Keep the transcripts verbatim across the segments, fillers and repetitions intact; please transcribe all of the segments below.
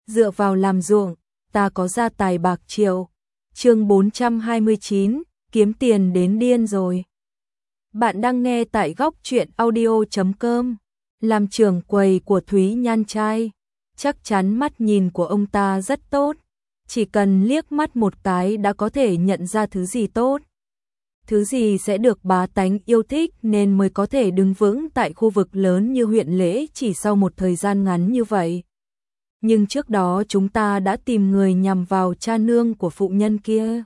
dựa vào làm ruộng, ta có gia tài bạc triệu. Chương bốn trăm hai mươi chín, kiếm tiền đến điên rồi. Bạn đang nghe tại góc truyện audio chấm com. Làm trưởng quầy của Thúy Nhan trai, chắc chắn mắt nhìn của ông ta rất tốt, chỉ cần liếc mắt một cái đã có thể nhận ra thứ gì tốt, thứ gì sẽ được bá tánh yêu thích, nên mới có thể đứng vững tại khu vực lớn như huyện Lễ chỉ sau một thời gian ngắn như vậy. Nhưng trước đó chúng ta đã tìm người nhằm vào cha nương của phụ nhân kia.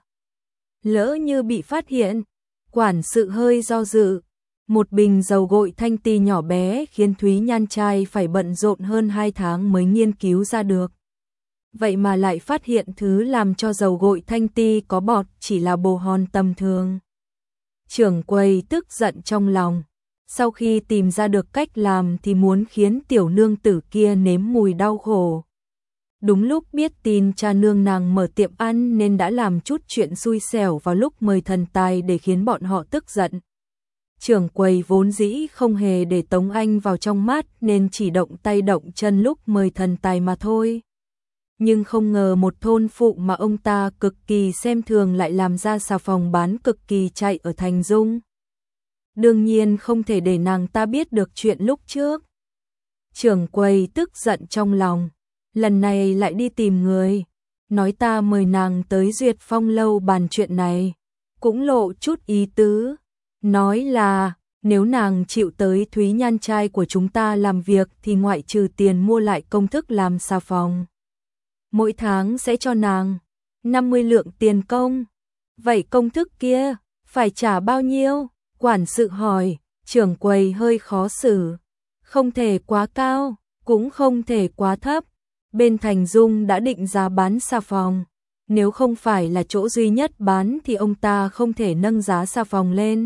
Lỡ như bị phát hiện, quản sự hơi do dự. Một bình dầu gội thanh ti nhỏ bé khiến Thúy Nhan trai phải bận rộn hơn hai tháng mới nghiên cứu ra được. Vậy mà lại phát hiện thứ làm cho dầu gội thanh ti có bọt chỉ là bồ hòn tầm thường. Trưởng quầy tức giận trong lòng. Sau khi tìm ra được cách làm thì muốn khiến tiểu nương tử kia nếm mùi đau khổ. Đúng lúc biết tin cha nương nàng mở tiệm ăn nên đã làm chút chuyện xui xẻo vào lúc mời thần tài để khiến bọn họ tức giận. Trưởng quầy vốn dĩ không hề để Tống Anh vào trong mắt nên chỉ động tay động chân lúc mời thần tài mà thôi. Nhưng không ngờ một thôn phụ mà ông ta cực kỳ xem thường lại làm ra xà phòng bán cực kỳ chạy ở Thành Dung. Đương nhiên không thể để nàng ta biết được chuyện lúc trước. Trưởng quầy tức giận trong lòng, lần này lại đi tìm người, nói ta mời nàng tới Duyệt Phong lâu bàn chuyện này, cũng lộ chút ý tứ, nói là nếu nàng chịu tới Thúy Nhan trai của chúng ta làm việc thì ngoại trừ tiền mua lại công thức làm xà phòng, mỗi tháng sẽ cho nàng năm mươi lượng tiền công. Vậy công thức kia phải trả bao nhiêu? Quản sự hỏi. Trưởng quầy hơi khó xử, không thể quá cao, cũng không thể quá thấp. Bên Thành Dung đã định giá bán xà phòng, nếu không phải là chỗ duy nhất bán thì ông ta không thể nâng giá xà phòng lên.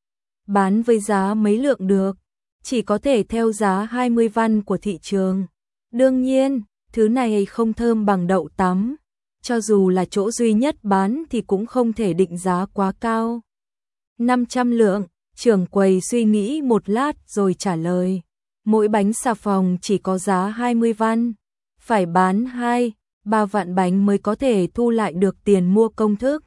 Bán với giá mấy lượng được, chỉ có thể theo giá hai mươi văn của thị trường. Đương nhiên, thứ này không thơm bằng đậu tắm, cho dù là chỗ duy nhất bán thì cũng không thể định giá quá cao. năm trăm lượng, trưởng quầy suy nghĩ một lát rồi trả lời. Mỗi bánh xà phòng chỉ có giá hai mươi văn, phải bán hai, ba vạn bánh mới có thể thu lại được tiền mua công thức.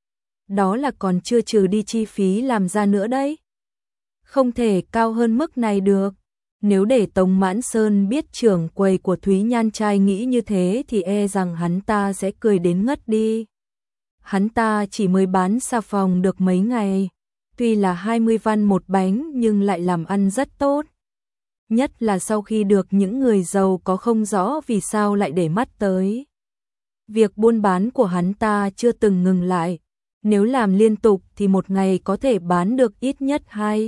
Đó là còn chưa trừ đi chi phí làm ra nữa đấy. Không thể cao hơn mức này được. Nếu để Tống Mãn Sơn biết trưởng quầy của Thúy Nhan trai nghĩ như thế thì e rằng hắn ta sẽ cười đến ngất đi. Hắn ta chỉ mới bán xà phòng được mấy ngày, tuy là hai mươi văn một bánh nhưng lại làm ăn rất tốt. Nhất là sau khi được những người giàu có không rõ vì sao lại để mắt tới. Việc buôn bán của hắn ta chưa từng ngừng lại, nếu làm liên tục thì một ngày có thể bán được ít nhất hai,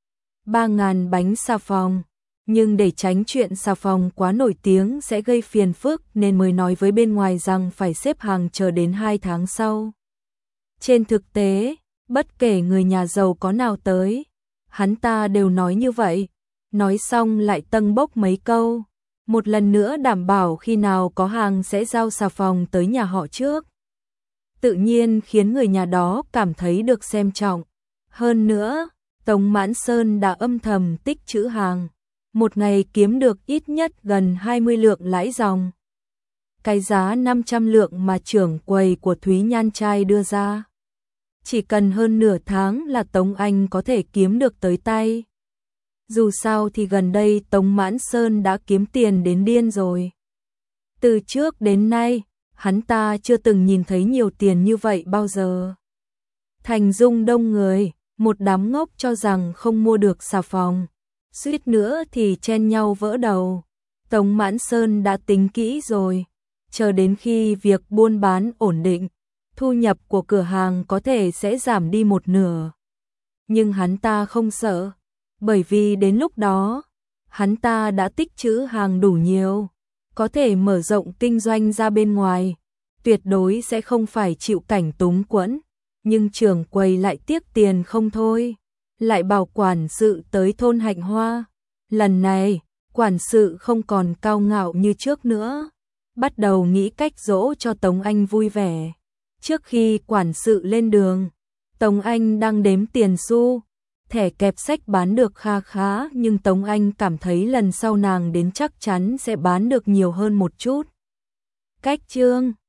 ba ngàn bánh xà phòng. Nhưng để tránh chuyện xà phòng quá nổi tiếng sẽ gây phiền phức nên mới nói với bên ngoài rằng phải xếp hàng chờ đến hai tháng sau. Trên thực tế, bất kể người nhà giàu có nào tới, hắn ta đều nói như vậy. Nói xong lại tâng bốc mấy câu, một lần nữa đảm bảo khi nào có hàng sẽ giao xà phòng tới nhà họ trước. Tự nhiên khiến người nhà đó cảm thấy được xem trọng. Hơn nữa, Tống Mãn Sơn đã âm thầm tích trữ hàng, một ngày kiếm được ít nhất gần hai mươi lượng lãi dòng. Cái giá năm trăm lượng mà trưởng quầy của Thúy Nhan trai đưa ra, chỉ cần hơn nửa tháng là Tống Anh có thể kiếm được tới tay. Dù sao thì gần đây Tống Mãn Sơn đã kiếm tiền đến điên rồi. Từ trước đến nay, hắn ta chưa từng nhìn thấy nhiều tiền như vậy bao giờ. Thành Dung đông người, một đám ngốc cho rằng không mua được xà phòng, suýt nữa thì chen nhau vỡ đầu. Tống Mãn Sơn đã tính kỹ rồi, chờ đến khi việc buôn bán ổn định, thu nhập của cửa hàng có thể sẽ giảm đi một nửa. Nhưng hắn ta không sợ, bởi vì đến lúc đó, hắn ta đã tích trữ hàng đủ nhiều, có thể mở rộng kinh doanh ra bên ngoài, tuyệt đối sẽ không phải chịu cảnh túng quẫn. Nhưng trưởng quầy lại tiếc tiền không thôi, lại bảo quản sự tới thôn Hạnh Hoa. Lần này, quản sự không còn cao ngạo như trước nữa, bắt đầu nghĩ cách dỗ cho Tống Anh vui vẻ. Trước khi quản sự lên đường, Tống Anh đang đếm tiền xu, thẻ kẹp sách bán được kha khá nhưng Tống Anh cảm thấy lần sau nàng đến chắc chắn sẽ bán được nhiều hơn một chút. Cách chương